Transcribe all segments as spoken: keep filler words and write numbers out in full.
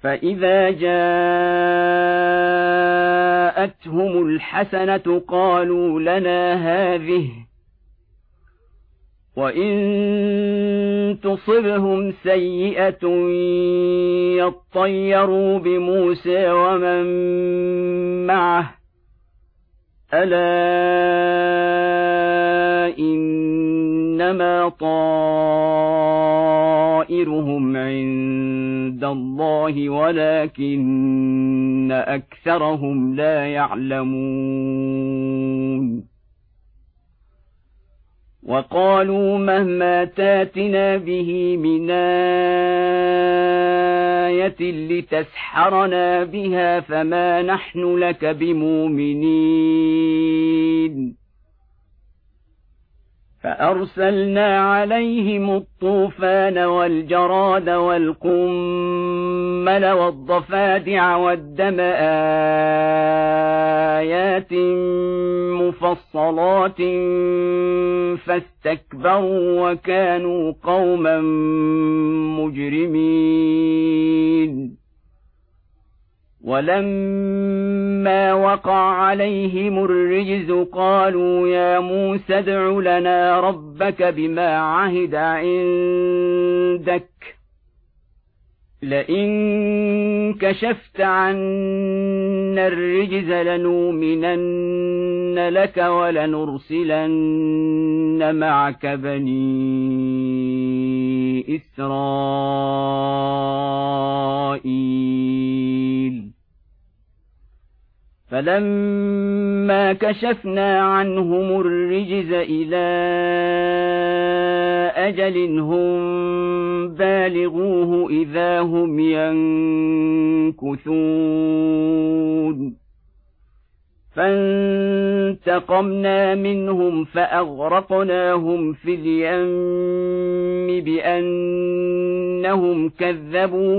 فإذا جاءتهم الحسنة قالوا لنا هذه وإن تصبهم سيئة يطيروا بموسى ومن معه ألا إنما طائرهم عند الله ولكن أكثرهم لا يعلمون وقالوا مهما تاتنا به من آية لتسحرنا بها فما نحن لك بمؤمنين فأرسلنا عليهم الطوفان والجراد والقمل والضفادع والدم آيات مفصلات فاستكبروا وكانوا قوما مجرمين ولما وقع عليهم الرجز قالوا يا موسى ادع لنا ربك بما عهد عندك لئن كشفت عنا الرجز لنؤمنن لك ولنرسلن معك بني إسرائيل فلما كشفنا عنهم الرجز إلى أجل هم بالغوه إذا هم ينكثون فانتقمنا منهم فأغرقناهم في اليم بأنهم كذبوا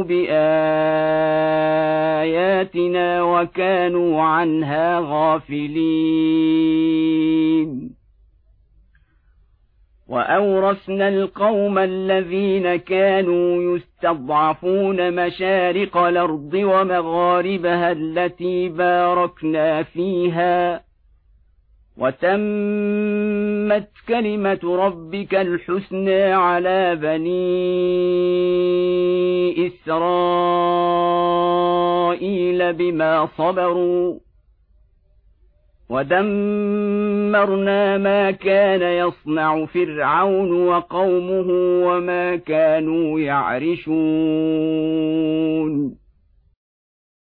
بآياتنا وكانوا عنها غافلين وأورثنا القوم الذين كانوا يستضعفون مشارق الأرض ومغاربها التي باركنا فيها وتمت كلمة ربك الحسنى على بني إسرائيل بما صبروا ودمرنا ما كان يصنع فرعون وقومه وما كانوا يعرشون